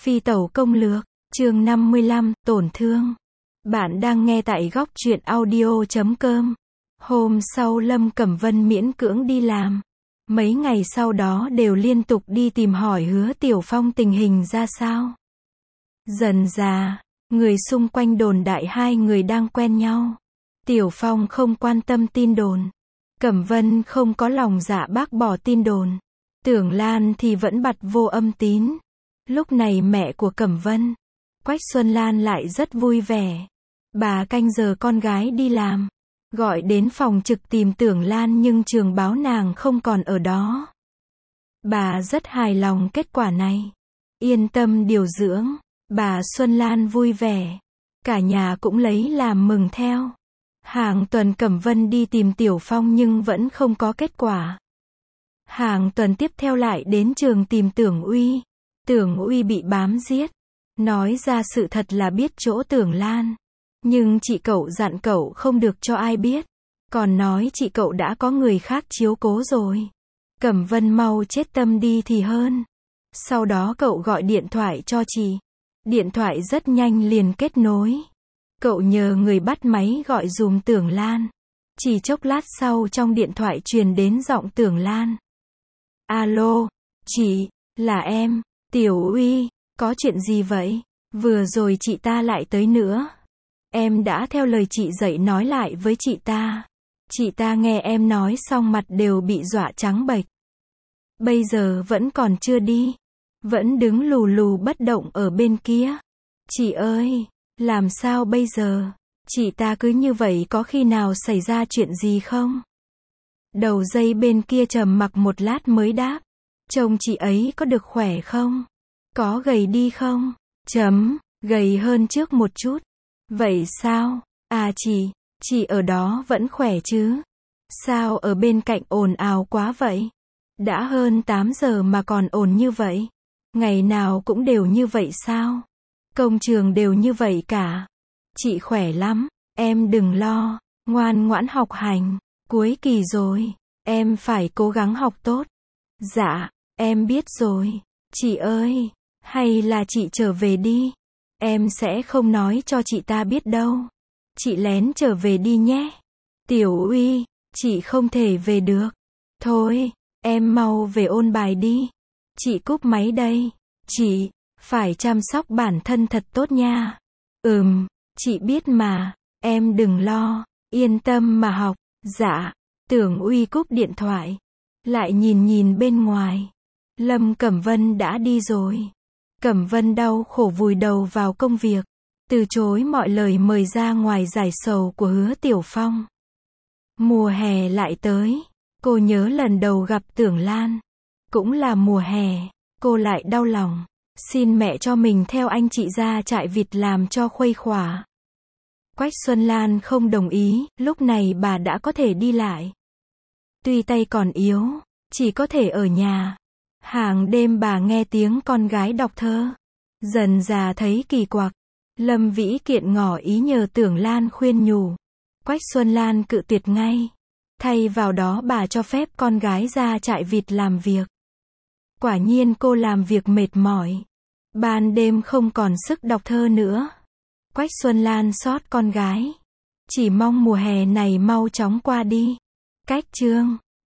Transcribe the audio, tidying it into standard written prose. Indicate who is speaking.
Speaker 1: Phi tẩu công lược, chương 55, tổn thương. Bạn đang nghe tại góc truyện audio.com. Hôm sau Lâm Cẩm Vân miễn cưỡng đi làm. Mấy ngày sau đó đều liên tục đi tìm hỏi Hứa Tiểu Phong tình hình ra sao. Dần dà, người xung quanh đồn đại hai người đang quen nhau. Tiểu Phong không quan tâm tin đồn. Cẩm Vân không có lòng dạ bác bỏ tin đồn. Tưởng Lan thì vẫn bặt vô âm tín. Lúc này mẹ của Cẩm Vân, Quách Xuân Lan lại rất vui vẻ. Bà canh giờ con gái đi làm, gọi đến phòng trực tìm Tưởng Lan nhưng trường báo nàng không còn ở đó. Bà rất hài lòng kết quả này. Yên tâm điều dưỡng, bà Xuân Lan vui vẻ. Cả nhà cũng lấy làm mừng theo. Hàng tuần Cẩm Vân đi tìm Tiểu Phong nhưng vẫn không có kết quả. Hàng tuần tiếp theo lại đến trường tìm Tưởng Uy. Tưởng Uy bị bám giết. Nói ra sự thật là biết chỗ Tưởng Lan. Nhưng chị cậu dặn cậu không được cho ai biết. Còn nói chị cậu đã có người khác chiếu cố rồi. Cẩm Vân mau chết tâm đi thì hơn. Sau đó cậu gọi điện thoại cho chị. Điện thoại rất nhanh liền kết nối. Cậu nhờ người bắt máy gọi dùm Tưởng Lan. Chỉ chốc lát sau trong điện thoại truyền đến giọng Tưởng Lan. Alo, chị, là em, Tiểu Uy, có chuyện gì vậy? Vừa rồi chị ta lại tới nữa. Em đã theo lời chị dạy nói lại với chị ta. Chị ta nghe em nói xong mặt đều bị dọa trắng bệch. Bây giờ vẫn còn chưa đi. Vẫn đứng lù lù bất động ở bên kia. Chị ơi, làm sao bây giờ? Chị ta cứ như vậy có khi nào xảy ra chuyện gì không? Đầu dây bên kia trầm mặc một lát mới đáp. Trông chị ấy có được khỏe không? Có gầy đi không? Gầy hơn trước một chút. Vậy sao? À chị ở đó vẫn khỏe chứ? Sao ở bên cạnh ồn ào quá vậy? Đã hơn 8 giờ mà còn ồn như vậy? Ngày nào cũng đều như vậy sao? Công trường đều như vậy cả. Chị khỏe lắm, em đừng lo, ngoan ngoãn học hành. Cuối kỳ rồi, em phải cố gắng học tốt. Dạ, em biết rồi. Chị ơi, hay là chị trở về đi. Em sẽ không nói cho chị ta biết đâu. Chị lén trở về đi nhé. Tiểu Uy, chị không thể về được. Thôi, em mau về ôn bài đi. Chị cúp máy đây. Chị, phải chăm sóc bản thân thật tốt nha. Chị biết mà, em đừng lo, yên tâm mà học. Dạ, Tưởng Uy cúp điện thoại. Lại nhìn bên ngoài. Lâm Cẩm Vân đã đi rồi. Cẩm Vân đau khổ vùi đầu vào công việc. Từ chối mọi lời mời ra ngoài giải sầu của Hứa Tiểu Phong. Mùa hè lại tới. Cô nhớ lần đầu gặp Tưởng Lan. Cũng là mùa hè. Cô lại đau lòng. Xin mẹ cho mình theo anh chị ra trại vịt làm cho khuây khỏa. Quách Xuân Lan không đồng ý. Lúc này bà đã có thể đi lại. Tuy tay còn yếu, chỉ có thể ở nhà. Hàng đêm bà nghe tiếng con gái đọc thơ. Dần dà thấy kỳ quặc. Lâm Vĩ Kiện ngỏ ý nhờ Tưởng Lan khuyên nhủ. Quách Xuân Lan cự tuyệt ngay. Thay vào đó bà cho phép con gái ra trại vịt làm việc. Quả nhiên cô làm việc mệt mỏi. Ban đêm không còn sức đọc thơ nữa. Quách Xuân Lan xót con gái. Chỉ mong mùa hè này mau chóng qua đi. Cách chương